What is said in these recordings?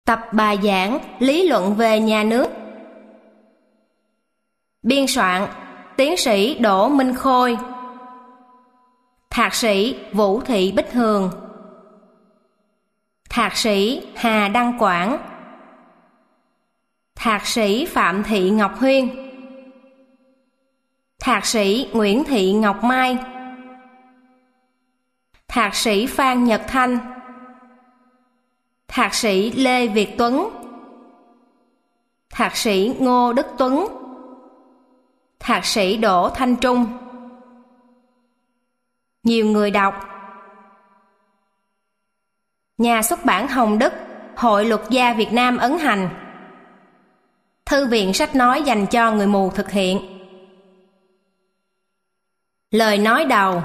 Tập bài giảng lý luận về nhà nước. Biên soạn tiến sĩ Đỗ Minh Khôi, thạc sĩ Vũ Thị Bích Hường, thạc sĩ Hà Đăng Quảng, thạc sĩ Phạm Thị Ngọc Huyên, thạc sĩ Nguyễn Thị Ngọc Mai, thạc sĩ Phan Nhật Thanh, thạc sĩ Lê Việt Tuấn, thạc sĩ Ngô Đức Tuấn, thạc sĩ Đỗ Thanh Trung. Nhiều người đọc: Nhà xuất bản Hồng Đức, Hội Luật gia Việt Nam ấn hành. Thư viện sách nói dành cho người mù thực hiện. Lời nói đầu.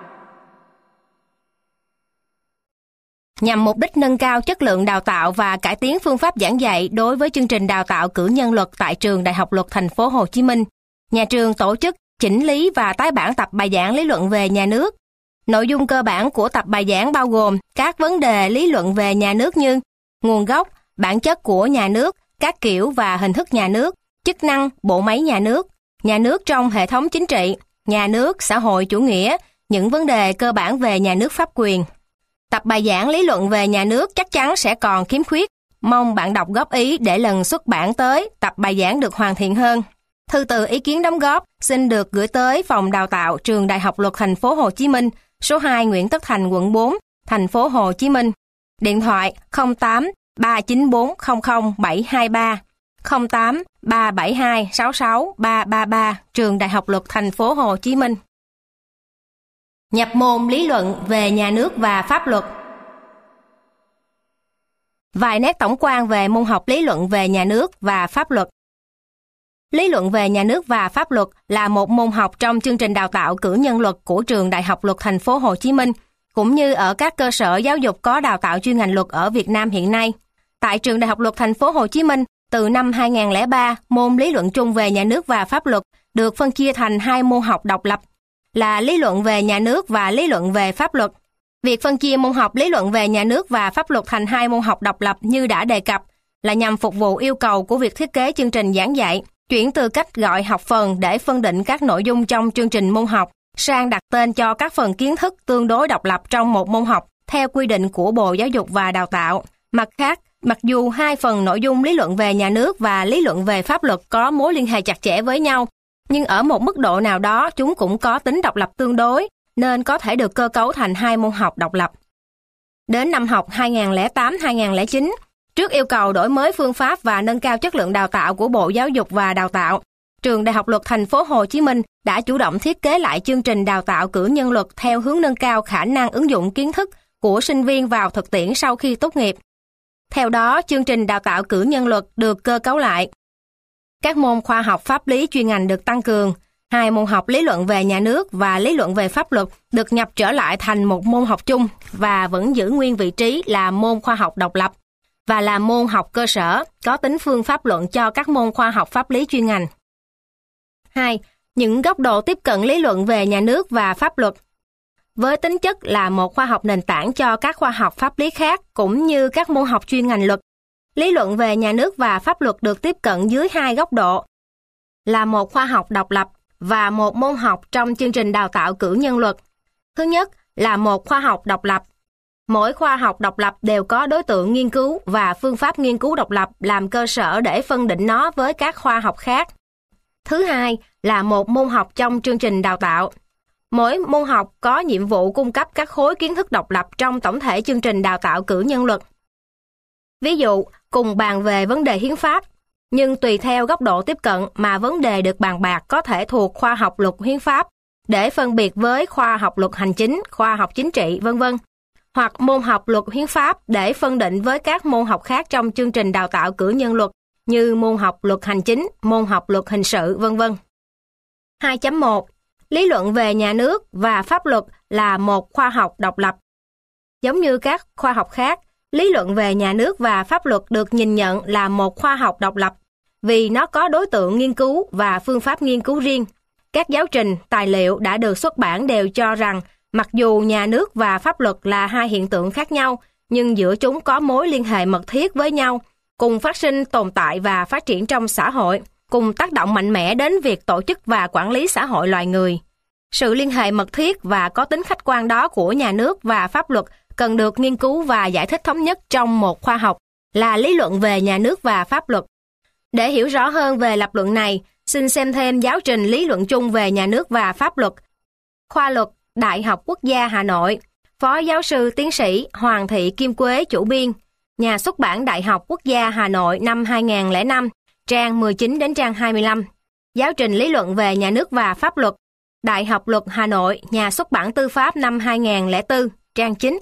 Nhằm mục đích nâng cao chất lượng đào tạo và cải tiến phương pháp giảng dạy đối với chương trình đào tạo cử nhân luật tại Trường Đại học Luật Thành phố Hồ Chí Minh, nhà trường tổ chức chỉnh lý và tái bản tập bài giảng lý luận về nhà nước. Nội dung cơ bản của tập bài giảng bao gồm các vấn đề lý luận về nhà nước như nguồn gốc, bản chất của nhà nước, các kiểu và hình thức nhà nước, chức năng, bộ máy nhà nước trong hệ thống chính trị, nhà nước, xã hội chủ nghĩa, những vấn đề cơ bản về nhà nước pháp quyền. Tập bài giảng lý luận về nhà nước chắc chắn sẽ còn khiếm khuyết. Mong bạn đọc góp ý để lần xuất bản tới tập bài giảng được hoàn thiện hơn. Thư từ ý kiến đóng góp xin được gửi tới Phòng Đào tạo Trường Đại học Luật Thành phố Hồ Chí Minh, số 2 Nguyễn Tất Thành, quận 4, Thành phố Hồ Chí Minh. Điện thoại 08 394 00 723, 08 372 66 333, Trường Đại học Luật Thành phố Hồ Chí Minh. Nhập môn lý luận về nhà nước và pháp luật. Vài nét tổng quan về môn học lý luận về nhà nước và pháp luật. Lý luận về nhà nước và pháp luật là một môn học trong chương trình đào tạo cử nhân luật của Trường Đại học Luật Thành phố Hồ Chí Minh, cũng như ở các cơ sở giáo dục có đào tạo chuyên ngành luật ở Việt Nam hiện nay. Tại Trường Đại học Luật Thành phố Hồ Chí Minh, từ năm 2003, môn lý luận chung về nhà nước và pháp luật được phân chia thành hai môn học độc lập là lý luận về nhà nước và lý luận về pháp luật. Việc phân chia môn học lý luận về nhà nước và pháp luật thành hai môn học độc lập như đã đề cập là nhằm phục vụ yêu cầu của việc thiết kế chương trình giảng dạy, chuyển từ cách gọi học phần để phân định các nội dung trong chương trình môn học sang đặt tên cho các phần kiến thức tương đối độc lập trong một môn học theo quy định của Bộ Giáo dục và Đào tạo. Mặt khác, mặc dù hai phần nội dung lý luận về nhà nước và lý luận về pháp luật có mối liên hệ chặt chẽ với nhau, nhưng ở một mức độ nào đó chúng cũng có tính độc lập tương đối, nên có thể được cơ cấu thành hai môn học độc lập. Đến năm học 2008-2009, trước yêu cầu đổi mới phương pháp và nâng cao chất lượng đào tạo của Bộ Giáo dục và Đào tạo, Trường Đại học Luật Thành phố Hồ Chí Minh đã chủ động thiết kế lại chương trình đào tạo cử nhân luật theo hướng nâng cao khả năng ứng dụng kiến thức của sinh viên vào thực tiễn sau khi tốt nghiệp. Theo đó, chương trình đào tạo cử nhân luật được cơ cấu lại. Các môn khoa học pháp lý chuyên ngành được tăng cường, hai môn học lý luận về nhà nước và lý luận về pháp luật được nhập trở lại thành một môn học chung và vẫn giữ nguyên vị trí là môn khoa học độc lập và là môn học cơ sở có tính phương pháp luận cho các môn khoa học pháp lý chuyên ngành. 2. Những góc độ tiếp cận lý luận về nhà nước và pháp luật. Với tính chất là một khoa học nền tảng cho các khoa học pháp lý khác cũng như các môn học chuyên ngành luật, lý luận về nhà nước và pháp luật được tiếp cận dưới hai góc độ, là một khoa học độc lập và một môn học trong chương trình đào tạo cử nhân luật. Thứ nhất là một khoa học độc lập. Mỗi khoa học độc lập đều có đối tượng nghiên cứu và phương pháp nghiên cứu độc lập làm cơ sở để phân định nó với các khoa học khác. Thứ hai là một môn học trong chương trình đào tạo. Mỗi môn học có nhiệm vụ cung cấp các khối kiến thức độc lập trong tổng thể chương trình đào tạo cử nhân luật. Ví dụ, cùng bàn về vấn đề hiến pháp, nhưng tùy theo góc độ tiếp cận mà vấn đề được bàn bạc có thể thuộc khoa học luật hiến pháp để phân biệt với khoa học luật hành chính, khoa học chính trị, v.v. hoặc môn học luật hiến pháp để phân định với các môn học khác trong chương trình đào tạo cử nhân luật như môn học luật hành chính, môn học luật hình sự, v.v. 2.1. Lý luận về nhà nước và pháp luật là một khoa học độc lập. Giống như các khoa học khác, lý luận về nhà nước và pháp luật được nhìn nhận là một khoa học độc lập vì nó có đối tượng nghiên cứu và phương pháp nghiên cứu riêng. Các giáo trình, tài liệu đã được xuất bản đều cho rằng mặc dù nhà nước và pháp luật là hai hiện tượng khác nhau, nhưng giữa chúng có mối liên hệ mật thiết với nhau cùng phát sinh, tồn tại và phát triển trong xã hội, cùng tác động mạnh mẽ đến việc tổ chức và quản lý xã hội loài người. Sự liên hệ mật thiết và có tính khách quan đó của nhà nước và pháp luật cần được nghiên cứu và giải thích thống nhất trong một khoa học là lý luận về nhà nước và pháp luật. Để hiểu rõ hơn về lập luận này, xin xem thêm giáo trình lý luận chung về nhà nước và pháp luật, khoa luật, Đại học Quốc gia Hà Nội, Phó giáo sư tiến sĩ Hoàng Thị Kim Quế chủ biên, Nhà xuất bản Đại học Quốc gia Hà Nội năm 2005, trang 19 đến trang 25. Giáo trình lý luận về nhà nước và pháp luật, Đại học Luật Hà Nội, Nhà xuất bản Tư pháp năm 2004, trang 9.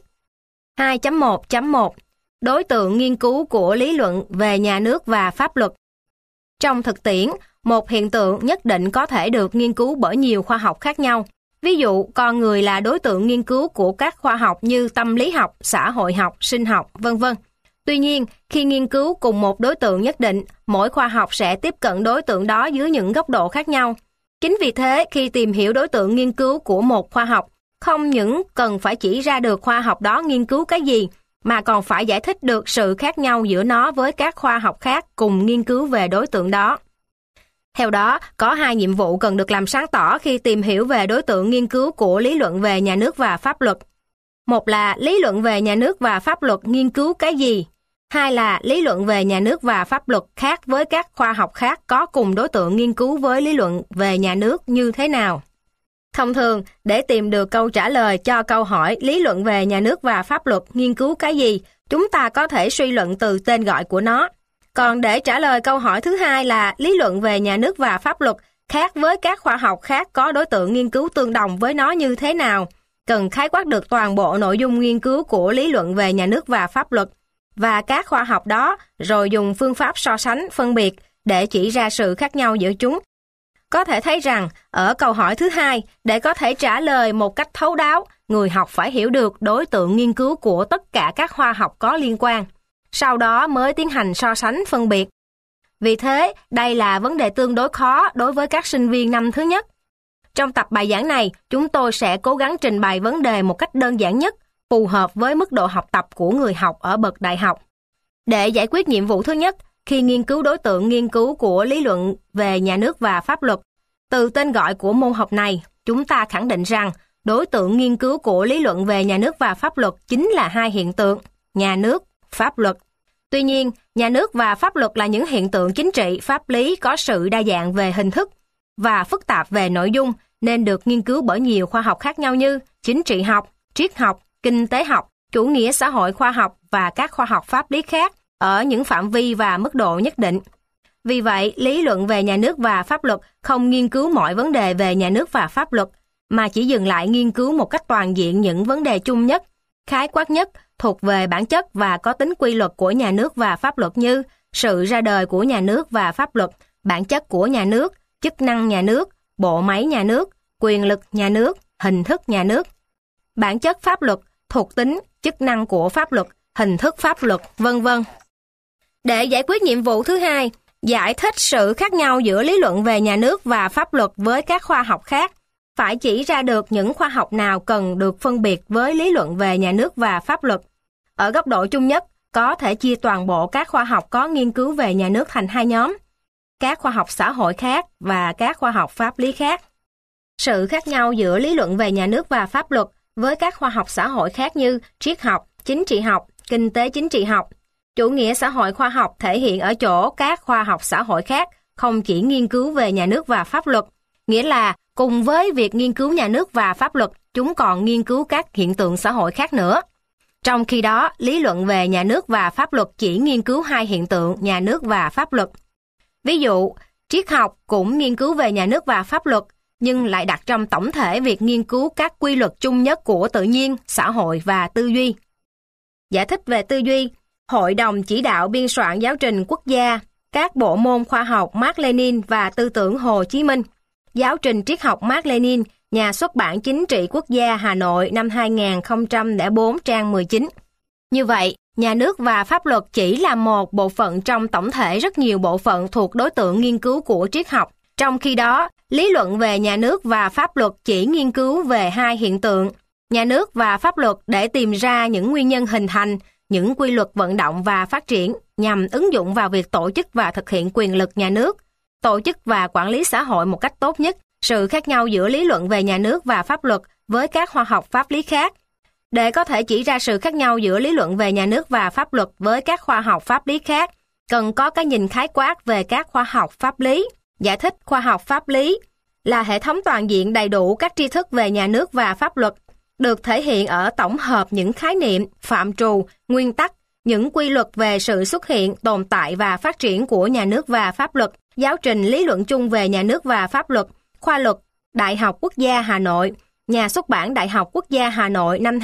2.1.1 Đối tượng nghiên cứu của lý luận về nhà nước và pháp luật. Trong thực tiễn, một hiện tượng nhất định có thể được nghiên cứu bởi nhiều khoa học khác nhau. Ví dụ, con người là đối tượng nghiên cứu của các khoa học như tâm lý học, xã hội học, sinh học, v.v. Tuy nhiên, khi nghiên cứu cùng một đối tượng nhất định, mỗi khoa học sẽ tiếp cận đối tượng đó dưới những góc độ khác nhau. Chính vì thế, khi tìm hiểu đối tượng nghiên cứu của một khoa học, không những cần phải chỉ ra được khoa học đó nghiên cứu cái gì, mà còn phải giải thích được sự khác nhau giữa nó với các khoa học khác cùng nghiên cứu về đối tượng đó. Theo đó, có hai nhiệm vụ cần được làm sáng tỏ khi tìm hiểu về đối tượng nghiên cứu của lý luận về nhà nước và pháp luật. Một là lý luận về nhà nước và pháp luật nghiên cứu cái gì? Hai là lý luận về nhà nước và pháp luật khác với các khoa học khác có cùng đối tượng nghiên cứu với lý luận về nhà nước như thế nào? Thông thường, để tìm được câu trả lời cho câu hỏi lý luận về nhà nước và pháp luật nghiên cứu cái gì, chúng ta có thể suy luận từ tên gọi của nó. Còn để trả lời câu hỏi thứ hai là lý luận về nhà nước và pháp luật khác với các khoa học khác có đối tượng nghiên cứu tương đồng với nó như thế nào, cần khái quát được toàn bộ nội dung nghiên cứu của lý luận về nhà nước và pháp luật và các khoa học đó, rồi dùng phương pháp so sánh, phân biệt để chỉ ra sự khác nhau giữa chúng. Có thể thấy rằng, ở câu hỏi thứ hai, để có thể trả lời một cách thấu đáo, người học phải hiểu được đối tượng nghiên cứu của tất cả các khoa học có liên quan. Sau đó mới tiến hành so sánh phân biệt. Vì thế, đây là vấn đề tương đối khó đối với các sinh viên năm thứ nhất. Trong tập bài giảng này, chúng tôi sẽ cố gắng trình bày vấn đề một cách đơn giản nhất, phù hợp với mức độ học tập của người học ở bậc đại học. Để giải quyết nhiệm vụ thứ nhất, khi nghiên cứu đối tượng nghiên cứu của lý luận về nhà nước và pháp luật, từ tên gọi của môn học này, chúng ta khẳng định rằng đối tượng nghiên cứu của lý luận về nhà nước và pháp luật chính là hai hiện tượng, nhà nước, pháp luật. Tuy nhiên, nhà nước và pháp luật là những hiện tượng chính trị, pháp lý có sự đa dạng về hình thức và phức tạp về nội dung, nên được nghiên cứu bởi nhiều khoa học khác nhau như chính trị học, triết học, kinh tế học, chủ nghĩa xã hội khoa học và các khoa học pháp lý khác ở những phạm vi và mức độ nhất định. Vì vậy, lý luận về nhà nước và pháp luật không nghiên cứu mọi vấn đề về nhà nước và pháp luật, mà chỉ dừng lại nghiên cứu một cách toàn diện những vấn đề chung nhất, khái quát nhất, thuộc về bản chất và có tính quy luật của nhà nước và pháp luật như sự ra đời của nhà nước và pháp luật, bản chất của nhà nước, chức năng nhà nước, bộ máy nhà nước, quyền lực nhà nước, hình thức nhà nước, bản chất pháp luật, thuộc tính, chức năng của pháp luật, hình thức pháp luật, v.v. Để giải quyết nhiệm vụ thứ hai, giải thích sự khác nhau giữa lý luận về nhà nước và pháp luật với các khoa học khác, phải chỉ ra được những khoa học nào cần được phân biệt với lý luận về nhà nước và pháp luật. Ở góc độ chung nhất, có thể chia toàn bộ các khoa học có nghiên cứu về nhà nước thành hai nhóm, các khoa học xã hội khác và các khoa học pháp lý khác. Sự khác nhau giữa lý luận về nhà nước và pháp luật với các khoa học xã hội khác như triết học, chính trị học, kinh tế chính trị học, chủ nghĩa xã hội khoa học thể hiện ở chỗ các khoa học xã hội khác không chỉ nghiên cứu về nhà nước và pháp luật, nghĩa là cùng với việc nghiên cứu nhà nước và pháp luật, chúng còn nghiên cứu các hiện tượng xã hội khác nữa. Trong khi đó, lý luận về nhà nước và pháp luật chỉ nghiên cứu hai hiện tượng nhà nước và pháp luật. Ví dụ, triết học cũng nghiên cứu về nhà nước và pháp luật, nhưng lại đặt trong tổng thể việc nghiên cứu các quy luật chung nhất của tự nhiên, xã hội và tư duy. Giải thích về tư duy, Hội đồng chỉ đạo biên soạn giáo trình quốc gia, các bộ môn khoa học Mác Lênin và tư tưởng Hồ Chí Minh, giáo trình triết học Mác Lênin, Nhà xuất bản Chính trị Quốc gia Hà Nội năm 2004 trang 19. Như vậy, nhà nước và pháp luật chỉ là một bộ phận trong tổng thể rất nhiều bộ phận thuộc đối tượng nghiên cứu của triết học. Trong khi đó, lý luận về nhà nước và pháp luật chỉ nghiên cứu về hai hiện tượng, nhà nước và pháp luật để tìm ra những nguyên nhân hình thành, những quy luật vận động và phát triển, nhằm ứng dụng vào việc tổ chức và thực hiện quyền lực nhà nước, tổ chức và quản lý xã hội một cách tốt nhất, sự khác nhau giữa lý luận về nhà nước và pháp luật với các khoa học pháp lý khác. Để có thể chỉ ra sự khác nhau giữa lý luận về nhà nước và pháp luật với các khoa học pháp lý khác, cần có cái nhìn khái quát về các khoa học pháp lý. Giải thích khoa học pháp lý là hệ thống toàn diện đầy đủ các tri thức về nhà nước và pháp luật, được thể hiện ở tổng hợp những khái niệm, phạm trù, nguyên tắc, những quy luật về sự xuất hiện, tồn tại và phát triển của nhà nước và pháp luật, giáo trình lý luận chung về nhà nước và pháp luật, khoa luật, Đại học Quốc gia Hà Nội, Nhà xuất bản Đại học Quốc gia Hà Nội năm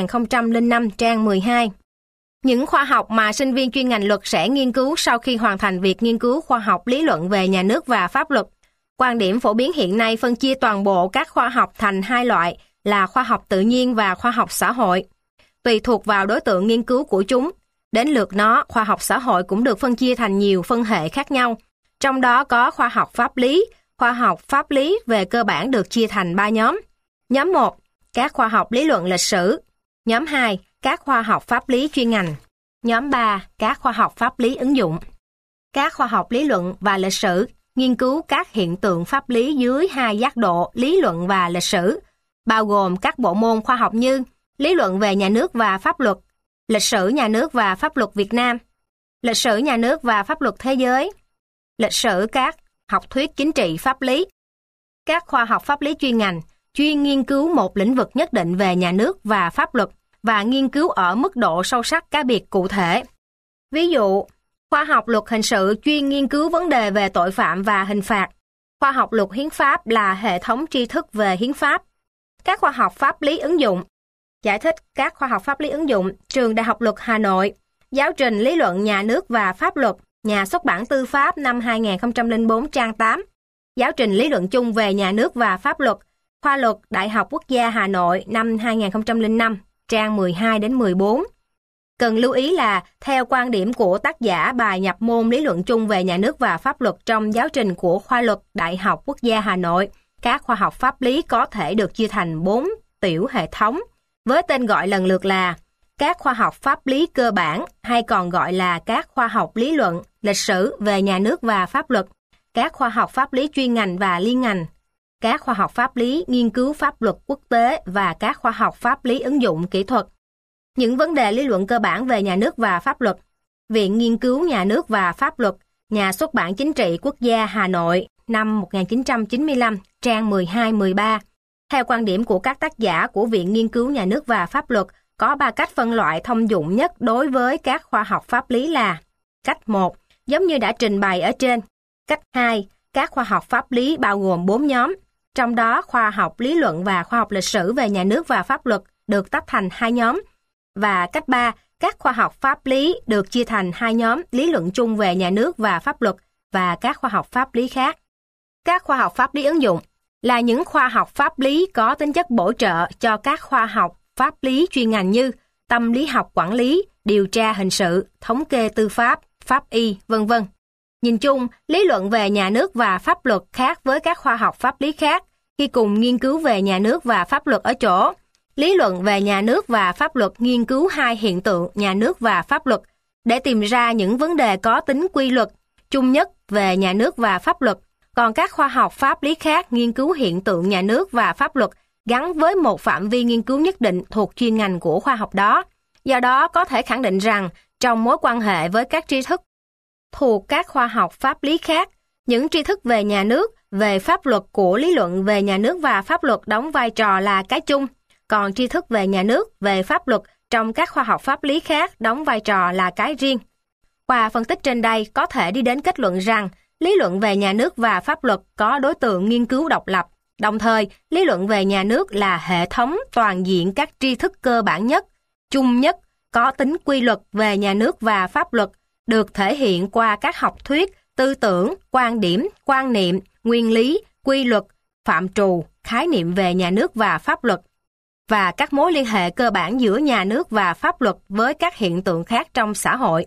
2005 trang 12. Những khoa học mà sinh viên chuyên ngành luật sẽ nghiên cứu sau khi hoàn thành việc nghiên cứu khoa học lý luận về nhà nước và pháp luật. Quan điểm phổ biến hiện nay phân chia toàn bộ các khoa học thành hai loại là khoa học tự nhiên và khoa học xã hội. Tùy thuộc vào đối tượng nghiên cứu của chúng, đến lượt nó, khoa học xã hội cũng được phân chia thành nhiều phân hệ khác nhau. Trong đó có khoa học pháp lý. Khoa học pháp lý về cơ bản được chia thành 3 nhóm. Nhóm 1, các khoa học lý luận lịch sử. Nhóm 2, các khoa học pháp lý chuyên ngành. Nhóm 3, các khoa học pháp lý ứng dụng. Các khoa học lý luận và lịch sử nghiên cứu các hiện tượng pháp lý dưới hai giác độ lý luận và lịch sử, bao gồm các bộ môn khoa học như lý luận về nhà nước và pháp luật, lịch sử nhà nước và pháp luật Việt Nam, lịch sử nhà nước và pháp luật thế giới, lịch sử các học thuyết chính trị pháp lý. Các khoa học pháp lý chuyên ngành chuyên nghiên cứu một lĩnh vực nhất định về nhà nước và pháp luật và nghiên cứu ở mức độ sâu sắc cá biệt cụ thể. Ví dụ, khoa học luật hình sự chuyên nghiên cứu vấn đề về tội phạm và hình phạt. Khoa học luật hiến pháp là hệ thống tri thức về hiến pháp. Các khoa học pháp lý ứng dụng. Giải thích các khoa học pháp lý ứng dụng, Trường Đại học Luật Hà Nội, Giáo trình lý luận nhà nước và pháp luật, Nhà xuất bản Tư pháp năm 2004 trang 8. Giáo trình lý luận chung về nhà nước và pháp luật, Khoa luật Đại học Quốc gia Hà Nội năm 2005, trang 12 đến 14. Cần lưu ý là, theo quan điểm của tác giả bài nhập môn lý luận chung về nhà nước và pháp luật trong giáo trình của Khoa luật Đại học Quốc gia Hà Nội, các khoa học pháp lý có thể được chia thành 4 tiểu hệ thống, với tên gọi lần lượt là các khoa học pháp lý cơ bản, hay còn gọi là các khoa học lý luận, lịch sử về nhà nước và pháp luật, các khoa học pháp lý chuyên ngành và liên ngành, các khoa học pháp lý nghiên cứu pháp luật quốc tế và các khoa học pháp lý ứng dụng kỹ thuật. Những vấn đề lý luận cơ bản về nhà nước và pháp luật. Viện Nghiên cứu Nhà nước và Pháp luật, Nhà xuất bản Chính trị Quốc gia Hà Nội, năm 1995, trang 12-13. Theo quan điểm của các tác giả của Viện Nghiên cứu Nhà nước và Pháp luật, có 3 cách phân loại thông dụng nhất đối với các khoa học pháp lý là: cách 1, giống như đã trình bày ở trên. Cách 2, các khoa học pháp lý bao gồm 4 nhóm, trong đó khoa học lý luận và khoa học lịch sử về nhà nước và pháp luật được tách thành 2 nhóm. Và cách 3, các khoa học pháp lý được chia thành 2 nhóm lý luận chung về nhà nước và pháp luật và các khoa học pháp lý khác. Các khoa học pháp lý ứng dụng là những khoa học pháp lý có tính chất bổ trợ cho các khoa học pháp lý chuyên ngành như tâm lý học quản lý, điều tra hình sự, thống kê tư pháp, pháp y, v.v. Nhìn chung, lý luận về nhà nước và pháp luật khác với các khoa học pháp lý khác khi cùng nghiên cứu về nhà nước và pháp luật ở chỗ, lý luận về nhà nước và pháp luật nghiên cứu hai hiện tượng nhà nước và pháp luật để tìm ra những vấn đề có tính quy luật, chung nhất về nhà nước và pháp luật, còn các khoa học pháp lý khác nghiên cứu hiện tượng nhà nước và pháp luật gắn với một phạm vi nghiên cứu nhất định thuộc chuyên ngành của khoa học đó. Do đó, có thể khẳng định rằng, trong mối quan hệ với các tri thức thuộc các khoa học pháp lý khác, những tri thức về nhà nước, về pháp luật của lý luận về nhà nước và pháp luật đóng vai trò là cái chung, còn tri thức về nhà nước, về pháp luật trong các khoa học pháp lý khác đóng vai trò là cái riêng. Qua phân tích trên đây có thể đi đến kết luận rằng lý luận về nhà nước và pháp luật có đối tượng nghiên cứu độc lập. Đồng thời, lý luận về nhà nước là hệ thống toàn diện các tri thức cơ bản nhất, chung nhất, có tính quy luật về nhà nước và pháp luật, được thể hiện qua các học thuyết, tư tưởng, quan điểm, quan niệm, nguyên lý, quy luật, phạm trù, khái niệm về nhà nước và pháp luật, và các mối liên hệ cơ bản giữa nhà nước và pháp luật với các hiện tượng khác trong xã hội.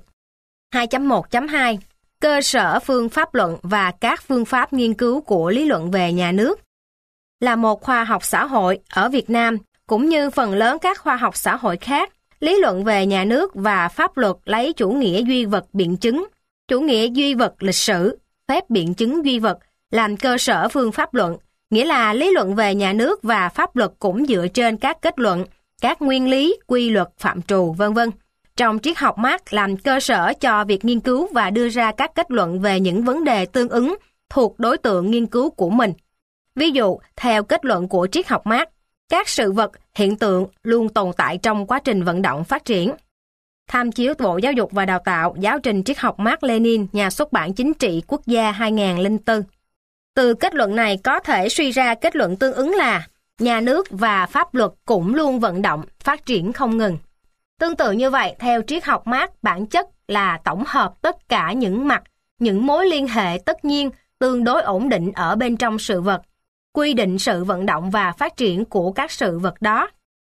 2.1.2 Cơ sở phương pháp luận và các phương pháp nghiên cứu của lý luận về nhà nước là một khoa học xã hội ở Việt Nam, cũng như phần lớn các khoa học xã hội khác, Lý luận về nhà nước và pháp luật lấy chủ nghĩa duy vật biện chứng, chủ nghĩa duy vật lịch sử, phép biện chứng duy vật làm cơ sở phương pháp luận, nghĩa là lý luận về nhà nước và pháp luật cũng dựa trên các kết luận, các nguyên lý, quy luật, phạm trù, v.v. Trong triết học Marx làm cơ sở cho việc nghiên cứu và đưa ra các kết luận về những vấn đề tương ứng thuộc đối tượng nghiên cứu của mình. Ví dụ, theo kết luận của triết học Marx, các sự vật, hiện tượng luôn tồn tại trong quá trình vận động phát triển. Tham chiếu Bộ Giáo dục và Đào tạo, Giáo trình triết học Mác Lênin, Nhà xuất bản Chính trị Quốc gia 2004. Từ kết luận này có thể suy ra kết luận tương ứng là nhà nước và pháp luật cũng luôn vận động, phát triển không ngừng. Tương tự như vậy, theo triết học Marx, bản chất là tổng hợp tất cả những mặt, những mối liên hệ tất nhiên, tương đối ổn định ở bên trong sự vật, quy định sự vận động và phát triển của các sự vật đó.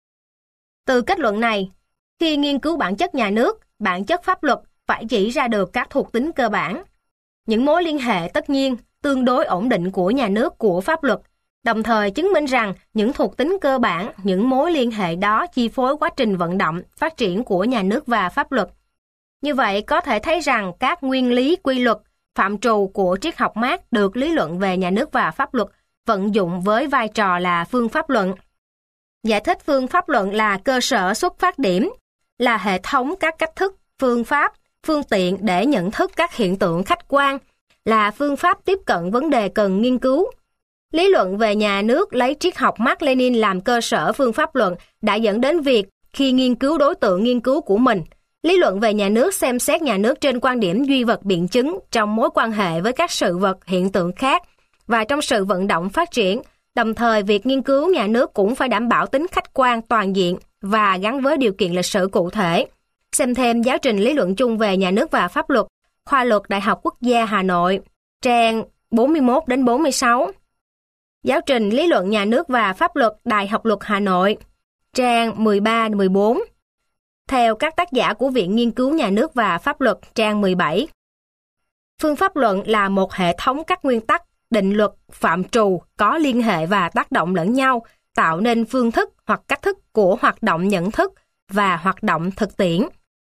Từ kết luận này, khi nghiên cứu bản chất nhà nước, bản chất pháp luật phải chỉ ra được các thuộc tính cơ bản, những mối liên hệ tất nhiên, tương đối ổn định của nhà nước của pháp luật, đồng thời chứng minh rằng những thuộc tính cơ bản, những mối liên hệ đó chi phối quá trình vận động, phát triển của nhà nước và pháp luật. Như vậy có thể thấy rằng các nguyên lý, quy luật, phạm trù của triết học Marx được lý luận về nhà nước và pháp luật vận dụng với vai trò là phương pháp luận. Giải thích phương pháp luận là cơ sở xuất phát điểm, là hệ thống các cách thức, phương pháp, phương tiện để nhận thức các hiện tượng khách quan, là phương pháp tiếp cận vấn đề cần nghiên cứu. Lý luận về nhà nước lấy triết học Mác Lênin làm cơ sở phương pháp luận đã dẫn đến việc khi nghiên cứu đối tượng nghiên cứu của mình, lý luận về nhà nước xem xét nhà nước trên quan điểm duy vật biện chứng trong mối quan hệ với các sự vật, hiện tượng khác và trong sự vận động phát triển. Đồng thời, việc nghiên cứu nhà nước cũng phải đảm bảo tính khách quan toàn diện và gắn với điều kiện lịch sử cụ thể. Xem thêm giáo trình lý luận chung về nhà nước và pháp luật, khoa luật Đại học Quốc gia Hà Nội, trang 41 đến 46. Giáo trình lý luận nhà nước và pháp luật Đại học Luật Hà Nội, trang 13 đến 14. Theo các tác giả của Viện Nghiên cứu Nhà nước và Pháp luật, trang 17. Phương pháp luận là một hệ thống các nguyên tắc, định luật, phạm trù có liên hệ và tác động lẫn nhau, tạo nên phương thức hoặc cách thức của hoạt động nhận thức và hoạt động thực tiễn.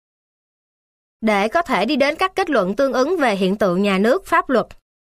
Để có thể đi đến các kết luận tương ứng về hiện tượng nhà nước, pháp luật.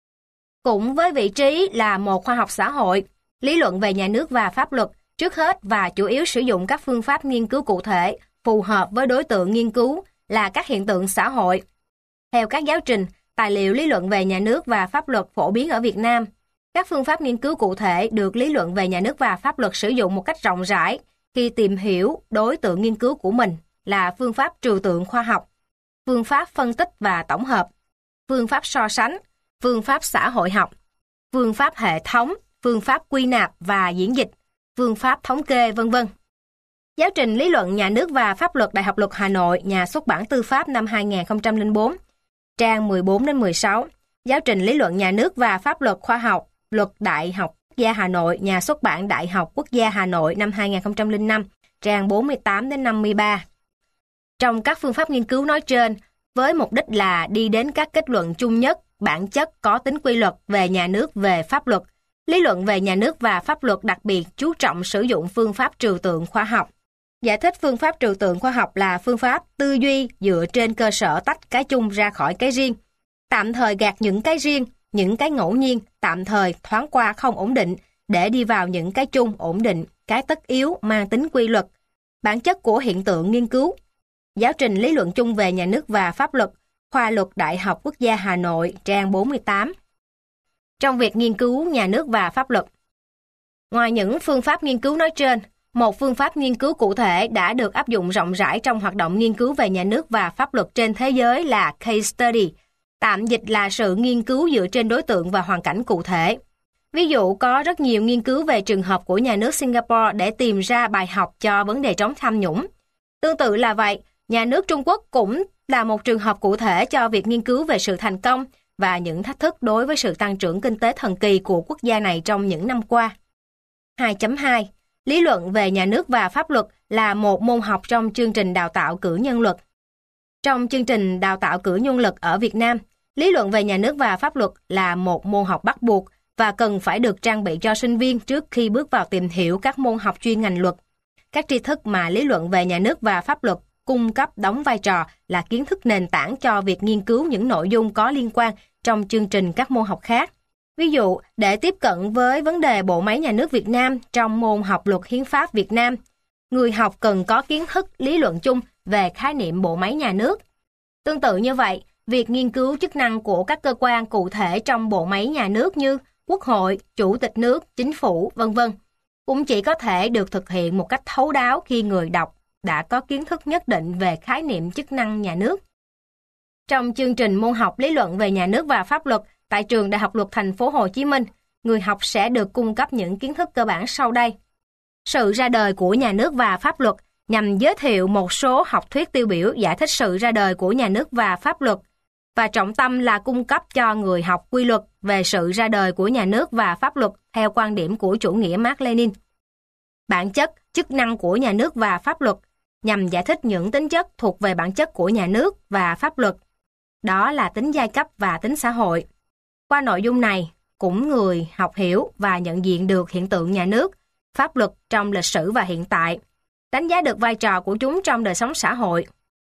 Cũng với vị trí là một khoa học xã hội, lý luận về nhà nước và pháp luật trước hết và chủ yếu sử dụng các phương pháp nghiên cứu cụ thể phù hợp với đối tượng nghiên cứu là các hiện tượng xã hội. Theo các giáo trình, tài liệu lý luận về nhà nước và pháp luật phổ biến ở Việt Nam, các phương pháp nghiên cứu cụ thể được lý luận về nhà nước và pháp luật sử dụng một cách rộng rãi khi tìm hiểu đối tượng nghiên cứu của mình là phương pháp trừu tượng khoa học, phương pháp phân tích và tổng hợp, phương pháp so sánh, phương pháp xã hội học, phương pháp hệ thống, phương pháp quy nạp và diễn dịch, phương pháp thống kê, v.v. Giáo trình lý luận nhà nước và pháp luật Đại học Luật Hà Nội, Nhà xuất bản Tư pháp năm 2004, trang 14 đến 16. Giáo trình lý luận nhà nước và pháp luật khoa học, Luật Đại học Quốc gia Hà Nội, Nhà xuất bản Đại học Quốc gia Hà Nội năm 2005, trang 48 đến 53. Trong các phương pháp nghiên cứu nói trên, với mục đích là đi đến các kết luận chung nhất, bản chất có tính quy luật về nhà nước về pháp luật, lý luận về nhà nước và pháp luật đặc biệt chú trọng sử dụng phương pháp trừu tượng khoa học. Giải thích phương pháp trừu tượng khoa học là phương pháp tư duy dựa trên cơ sở tách cái chung ra khỏi cái riêng, tạm thời gạt những cái riêng, những cái ngẫu nhiên, tạm thời thoáng qua không ổn định để đi vào những cái chung ổn định, cái tất yếu mang tính quy luật, bản chất của hiện tượng nghiên cứu. Giáo trình lý luận chung về nhà nước và pháp luật, khoa luật Đại học Quốc gia Hà Nội, trang 48. Trong việc nghiên cứu nhà nước và pháp luật, ngoài những phương pháp nghiên cứu nói trên, một phương pháp nghiên cứu cụ thể đã được áp dụng rộng rãi trong hoạt động nghiên cứu về nhà nước và pháp luật trên thế giới là case study, tạm dịch là sự nghiên cứu dựa trên đối tượng và hoàn cảnh cụ thể. Ví dụ, có rất nhiều nghiên cứu về trường hợp của nhà nước Singapore để tìm ra bài học cho vấn đề chống tham nhũng. Tương tự là vậy, nhà nước Trung Quốc cũng là một trường hợp cụ thể cho việc nghiên cứu về sự thành công và những thách thức đối với sự tăng trưởng kinh tế thần kỳ của quốc gia này trong những năm qua. 2.2. Lý luận về nhà nước và pháp luật là một môn học trong chương trình đào tạo cử nhân luật. Trong chương trình đào tạo cử nhân luật ở Việt Nam, lý luận về nhà nước và pháp luật là một môn học bắt buộc và cần phải được trang bị cho sinh viên trước khi bước vào tìm hiểu các môn học chuyên ngành luật. Các tri thức mà lý luận về nhà nước và pháp luật cung cấp đóng vai trò là kiến thức nền tảng cho việc nghiên cứu những nội dung có liên quan trong chương trình các môn học khác. Ví dụ, để tiếp cận với vấn đề bộ máy nhà nước Việt Nam trong môn học luật hiến pháp Việt Nam, người học cần có kiến thức lý luận chung về khái niệm bộ máy nhà nước. Tương tự như vậy, việc nghiên cứu chức năng của các cơ quan cụ thể trong bộ máy nhà nước như Quốc hội, Chủ tịch nước, Chính phủ, v.v. cũng chỉ có thể được thực hiện một cách thấu đáo khi người đọc đã có kiến thức nhất định về khái niệm chức năng nhà nước. Trong chương trình môn học lý luận về nhà nước và pháp luật tại trường Đại học Luật Thành phố Hồ Chí Minh, người học sẽ được cung cấp những kiến thức cơ bản sau đây. Sự ra đời của nhà nước và pháp luật nhằm giới thiệu một số học thuyết tiêu biểu giải thích sự ra đời của nhà nước và pháp luật, và trọng tâm là cung cấp cho người học quy luật về sự ra đời của nhà nước và pháp luật theo quan điểm của chủ nghĩa Mác Lênin. Bản chất, chức năng của nhà nước và pháp luật nhằm giải thích những tính chất thuộc về bản chất của nhà nước và pháp luật, đó là tính giai cấp và tính xã hội. Qua nội dung này, cũng người học hiểu và nhận diện được hiện tượng nhà nước, pháp luật trong lịch sử và hiện tại, đánh giá được vai trò của chúng trong đời sống xã hội.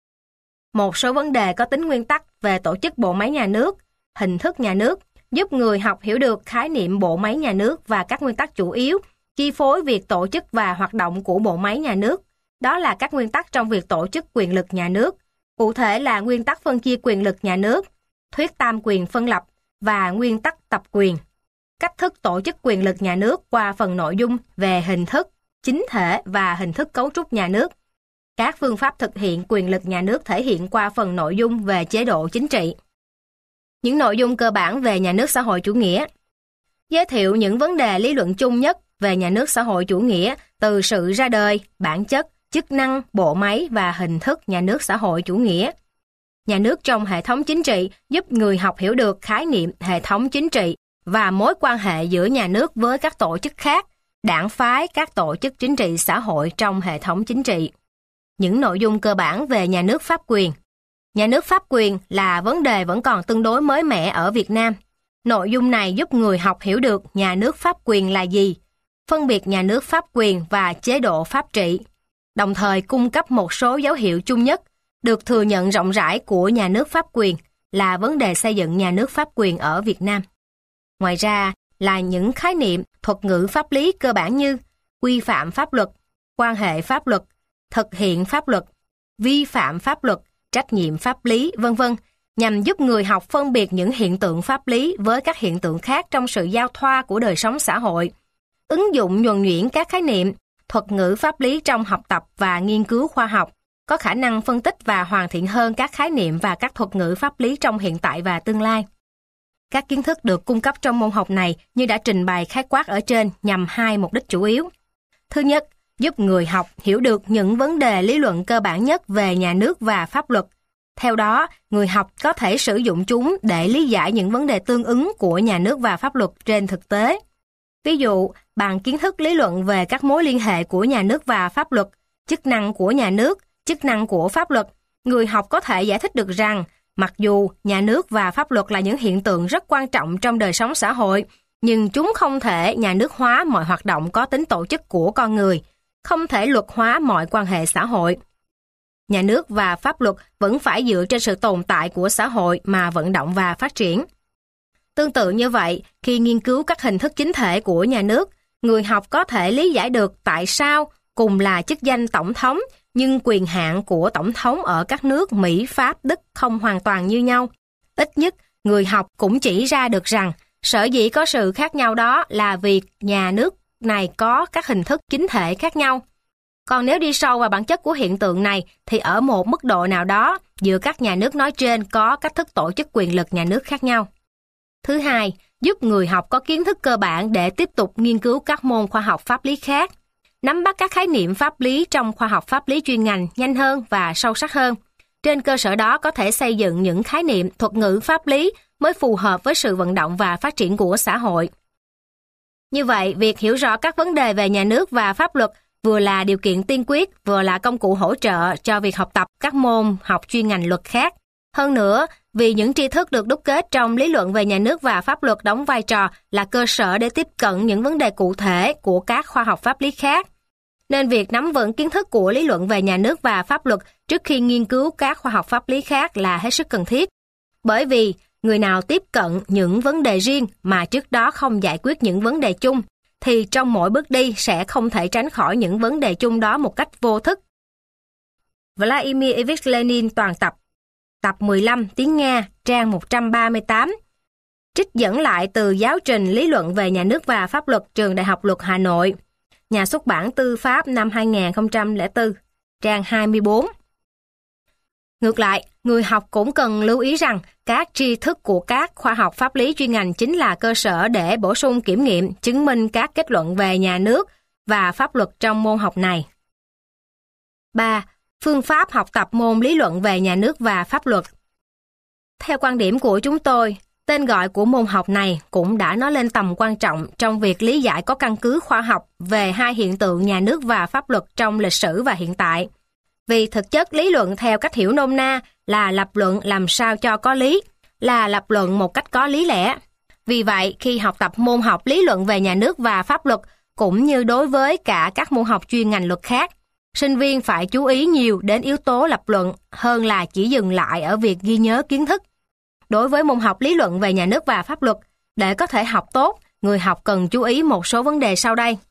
Một số vấn đề có tính nguyên tắc về tổ chức bộ máy nhà nước, hình thức nhà nước, giúp người học hiểu được khái niệm bộ máy nhà nước và các nguyên tắc chủ yếu chi phối việc tổ chức và hoạt động của bộ máy nhà nước. Đó là các nguyên tắc trong việc tổ chức quyền lực nhà nước, cụ thể là nguyên tắc phân chia quyền lực nhà nước, thuyết tam quyền phân lập và nguyên tắc tập quyền. Cách thức tổ chức quyền lực nhà nước qua phần nội dung về hình thức, chính thể và hình thức cấu trúc nhà nước. Các phương pháp thực hiện quyền lực nhà nước thể hiện qua phần nội dung về chế độ chính trị. Những nội dung cơ bản về nhà nước xã hội chủ nghĩa. Giới thiệu những vấn đề lý luận chung nhất về nhà nước xã hội chủ nghĩa từ sự ra đời, bản chất, chức năng, bộ máy và hình thức nhà nước xã hội chủ nghĩa. Nhà nước trong hệ thống chính trị giúp người học hiểu được khái niệm hệ thống chính trị và mối quan hệ giữa nhà nước với các tổ chức khác, đảng phái, các tổ chức chính trị xã hội trong hệ thống chính trị. Những nội dung cơ bản về nhà nước pháp quyền. Nhà nước pháp quyền là vấn đề vẫn còn tương đối mới mẻ ở Việt Nam. Nội dung này giúp người học hiểu được nhà nước pháp quyền là gì, phân biệt nhà nước pháp quyền và chế độ pháp trị, đồng thời cung cấp một số dấu hiệu chung nhất, được thừa nhận rộng rãi của nhà nước pháp quyền là vấn đề xây dựng nhà nước pháp quyền ở Việt Nam. Ngoài ra là những khái niệm thuật ngữ pháp lý cơ bản như quy phạm pháp luật, quan hệ pháp luật, thực hiện pháp luật, vi phạm pháp luật, trách nhiệm pháp lý, v.v. nhằm giúp người học phân biệt những hiện tượng pháp lý với các hiện tượng khác trong sự giao thoa của đời sống xã hội, ứng dụng nhuần nhuyễn các khái niệm, thuật ngữ pháp lý trong học tập và nghiên cứu khoa học, có khả năng phân tích và hoàn thiện hơn các khái niệm và các thuật ngữ pháp lý trong hiện tại và tương lai. Các kiến thức được cung cấp trong môn học này như đã trình bày khái quát ở trên nhằm hai mục đích chủ yếu. Thứ nhất, giúp người học hiểu được những vấn đề lý luận cơ bản nhất về nhà nước và pháp luật. Theo đó, người học có thể sử dụng chúng để lý giải những vấn đề tương ứng của nhà nước và pháp luật trên thực tế. Ví dụ, bằng kiến thức lý luận về các mối liên hệ của nhà nước và pháp luật, chức năng của nhà nước, chức năng của pháp luật, người học có thể giải thích được rằng mặc dù nhà nước và pháp luật là những hiện tượng rất quan trọng trong đời sống xã hội, nhưng chúng không thể nhà nước hóa mọi hoạt động có tính tổ chức của con người, không thể luật hóa mọi quan hệ xã hội. Nhà nước và pháp luật vẫn phải dựa trên sự tồn tại của xã hội mà vận động và phát triển. Tương tự như vậy, khi nghiên cứu các hình thức chính thể của nhà nước, người học có thể lý giải được tại sao cùng là chức danh tổng thống, nhưng quyền hạn của tổng thống ở các nước Mỹ, Pháp, Đức không hoàn toàn như nhau. Ít nhất, người học cũng chỉ ra được rằng sở dĩ có sự khác nhau đó là vì nhà nước này có các hình thức chính thể khác nhau. Còn nếu đi sâu vào bản chất của hiện tượng này thì ở một mức độ nào đó, giữa các nhà nước nói trên có cách thức tổ chức quyền lực nhà nước khác nhau. Thứ hai, giúp người học có kiến thức cơ bản để tiếp tục nghiên cứu các môn khoa học pháp lý khác, nắm bắt các khái niệm pháp lý trong khoa học pháp lý chuyên ngành nhanh hơn và sâu sắc hơn. Trên cơ sở đó có thể xây dựng những khái niệm thuật ngữ pháp lý mới phù hợp với sự vận động và phát triển của xã hội. Như vậy, việc hiểu rõ các vấn đề về nhà nước và pháp luật vừa là điều kiện tiên quyết, vừa là công cụ hỗ trợ cho việc học tập các môn học chuyên ngành luật khác. Hơn nữa, vì những tri thức được đúc kết trong lý luận về nhà nước và pháp luật đóng vai trò là cơ sở để tiếp cận những vấn đề cụ thể của các khoa học pháp lý khác. Nên việc nắm vững kiến thức của lý luận về nhà nước và pháp luật trước khi nghiên cứu các khoa học pháp lý khác là hết sức cần thiết. Bởi vì người nào tiếp cận những vấn đề riêng mà trước đó không giải quyết những vấn đề chung, thì trong mỗi bước đi sẽ không thể tránh khỏi những vấn đề chung đó một cách vô thức. Vladimir Ilyich Lenin toàn tập, tập 15 tiếng Nga, trang 138. Trích dẫn lại từ giáo trình lý luận về nhà nước và pháp luật Trường Đại học Luật Hà Nội, Nhà xuất bản Tư pháp năm 2004, trang 24. Ngược lại, người học cũng cần lưu ý rằng các tri thức của các khoa học pháp lý chuyên ngành chính là cơ sở để bổ sung kiểm nghiệm, chứng minh các kết luận về nhà nước và pháp luật trong môn học này. 3. Phương pháp học tập môn lý luận về nhà nước và pháp luật. Theo quan điểm của chúng tôi, tên gọi của môn học này cũng đã nói lên tầm quan trọng trong việc lý giải có căn cứ khoa học về hai hiện tượng nhà nước và pháp luật trong lịch sử và hiện tại. Vì thực chất lý luận theo cách hiểu nôm na là lập luận làm sao cho có lý, là lập luận một cách có lý lẽ. Vì vậy, khi học tập môn học lý luận về nhà nước và pháp luật, cũng như đối với cả các môn học chuyên ngành luật khác, sinh viên phải chú ý nhiều đến yếu tố lập luận hơn là chỉ dừng lại ở việc ghi nhớ kiến thức. Đối với môn học lý luận về nhà nước và pháp luật, để có thể học tốt, người học cần chú ý một số vấn đề sau đây.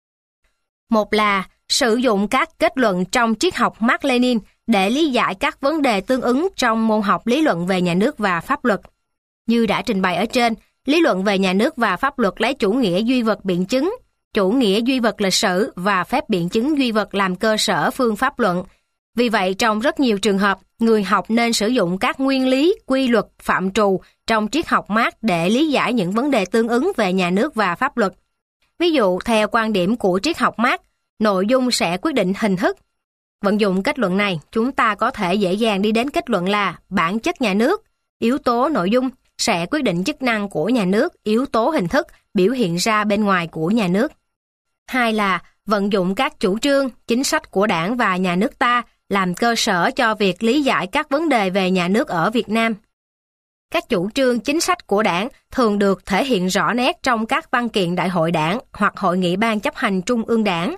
Một là sử dụng các kết luận trong triết học Mác Lênin để lý giải các vấn đề tương ứng trong môn học lý luận về nhà nước và pháp luật. Như đã trình bày ở trên, lý luận về nhà nước và pháp luật lấy chủ nghĩa duy vật biện chứng, chủ nghĩa duy vật lịch sử và phép biện chứng duy vật làm cơ sở phương pháp luận. Vì vậy, trong rất nhiều trường hợp, người học nên sử dụng các nguyên lý, quy luật, phạm trù trong triết học Mác để lý giải những vấn đề tương ứng về nhà nước và pháp luật. Ví dụ, theo quan điểm của triết học Mác, nội dung sẽ quyết định hình thức. Vận dụng kết luận này, chúng ta có thể dễ dàng đi đến kết luận là bản chất nhà nước, yếu tố nội dung sẽ quyết định chức năng của nhà nước, yếu tố hình thức biểu hiện ra bên ngoài của nhà nước. Hai là vận dụng các chủ trương, chính sách của Đảng và nhà nước ta làm cơ sở cho việc lý giải các vấn đề về nhà nước ở Việt Nam. Các chủ trương chính sách của Đảng thường được thể hiện rõ nét trong các văn kiện Đại hội Đảng hoặc Hội nghị Ban chấp hành Trung ương Đảng.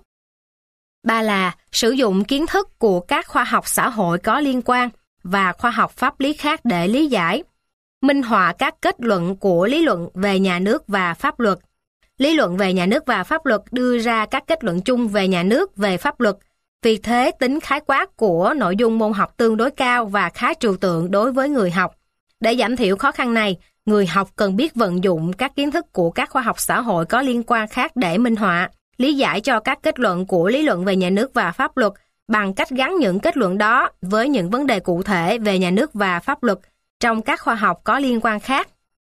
Ba là sử dụng kiến thức của các khoa học xã hội có liên quan và khoa học pháp lý khác để lý giải, minh họa các kết luận của lý luận về nhà nước và pháp luật. Lý luận về nhà nước và pháp luật đưa ra các kết luận chung về nhà nước, về pháp luật. Vì thế, tính khái quát của nội dung môn học tương đối cao và khá trừu tượng đối với người học. Để giảm thiểu khó khăn này, người học cần biết vận dụng các kiến thức của các khoa học xã hội có liên quan khác để minh họa, lý giải cho các kết luận của lý luận về nhà nước và pháp luật bằng cách gắn những kết luận đó với những vấn đề cụ thể về nhà nước và pháp luật trong các khoa học có liên quan khác.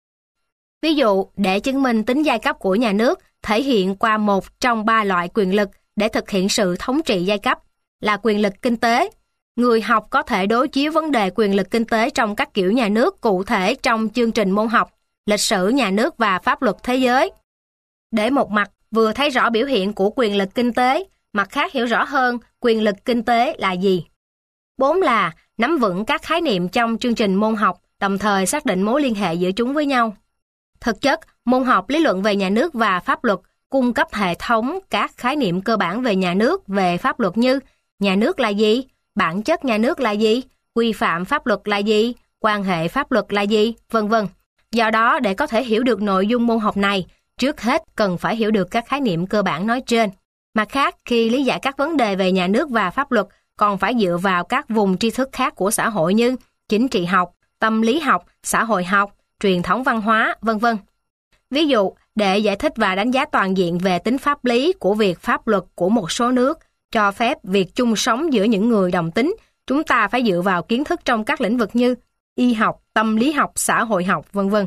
Ví dụ, để chứng minh tính giai cấp của nhà nước thể hiện qua một trong ba loại quyền lực để thực hiện sự thống trị giai cấp là quyền lực kinh tế. Người học có thể đối chiếu vấn đề quyền lực kinh tế trong các kiểu nhà nước cụ thể trong chương trình môn học, lịch sử nhà nước và pháp luật thế giới. Để một mặt vừa thấy rõ biểu hiện của quyền lực kinh tế, mặt khác hiểu rõ hơn quyền lực kinh tế là gì. 4 là nắm vững các khái niệm trong chương trình môn học, đồng thời xác định mối liên hệ giữa chúng với nhau. Thực chất, môn học lý luận về nhà nước và pháp luật cung cấp hệ thống các khái niệm cơ bản về nhà nước, về pháp luật như nhà nước là gì, bản chất nhà nước là gì, quy phạm pháp luật là gì, quan hệ pháp luật là gì, vân vân. Do đó, để có thể hiểu được nội dung môn học này, trước hết cần phải hiểu được các khái niệm cơ bản nói trên. Mặt khác, khi lý giải các vấn đề về nhà nước và pháp luật, còn phải dựa vào các vùng tri thức khác của xã hội như chính trị học, tâm lý học, xã hội học, truyền thống văn hóa, vân vân. Ví dụ, để giải thích và đánh giá toàn diện về tính pháp lý của việc pháp luật của một số nước cho phép việc chung sống giữa những người đồng tính, chúng ta phải dựa vào kiến thức trong các lĩnh vực như y học, tâm lý học, xã hội học, vân vân.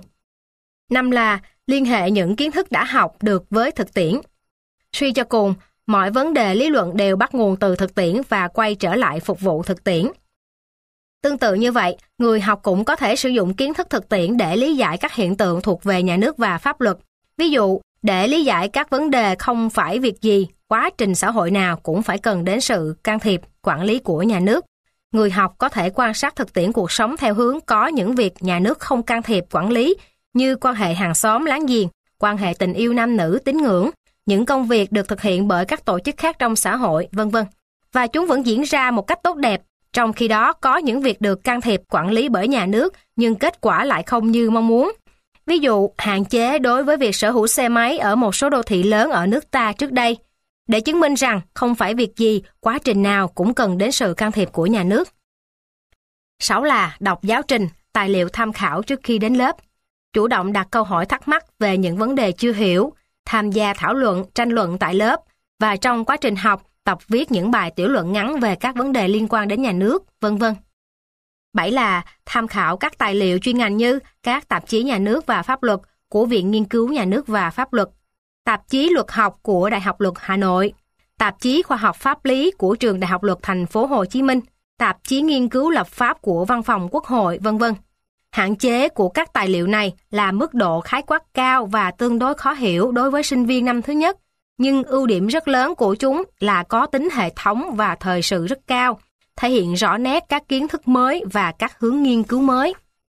5 là liên hệ những kiến thức đã học được với thực tiễn. Suy cho cùng, mọi vấn đề lý luận đều bắt nguồn từ thực tiễn và quay trở lại phục vụ thực tiễn. Tương tự như vậy, người học cũng có thể sử dụng kiến thức thực tiễn để lý giải các hiện tượng thuộc về nhà nước và pháp luật. Ví dụ, để lý giải các vấn đề không phải việc gì, quá trình xã hội nào cũng phải cần đến sự can thiệp, quản lý của nhà nước. Người học có thể quan sát thực tiễn cuộc sống theo hướng có những việc nhà nước không can thiệp quản lý, như quan hệ hàng xóm láng giềng, quan hệ tình yêu nam nữ tín ngưỡng, những công việc được thực hiện bởi các tổ chức khác trong xã hội, vân vân. Và chúng vẫn diễn ra một cách tốt đẹp, trong khi đó có những việc được can thiệp quản lý bởi nhà nước nhưng kết quả lại không như mong muốn. Ví dụ, hạn chế đối với việc sở hữu xe máy ở một số đô thị lớn ở nước ta trước đây, để chứng minh rằng không phải việc gì, quá trình nào cũng cần đến sự can thiệp của nhà nước. 6 là đọc giáo trình, tài liệu tham khảo trước khi đến lớp. Chủ động đặt câu hỏi thắc mắc về những vấn đề chưa hiểu, tham gia thảo luận, tranh luận tại lớp và trong quá trình học, tập viết những bài tiểu luận ngắn về các vấn đề liên quan đến nhà nước, vân vân. 7 là tham khảo các tài liệu chuyên ngành như các tạp chí nhà nước và pháp luật của Viện Nghiên cứu Nhà nước và Pháp luật, tạp chí luật học của Đại học Luật Hà Nội, tạp chí khoa học pháp lý của Trường Đại học Luật Thành phố Hồ Chí Minh, tạp chí nghiên cứu lập pháp của Văn phòng Quốc hội, vân vân. Hạn chế của các tài liệu này là mức độ khái quát cao và tương đối khó hiểu đối với sinh viên năm thứ nhất, nhưng ưu điểm rất lớn của chúng là có tính hệ thống và thời sự rất cao, thể hiện rõ nét các kiến thức mới và các hướng nghiên cứu mới.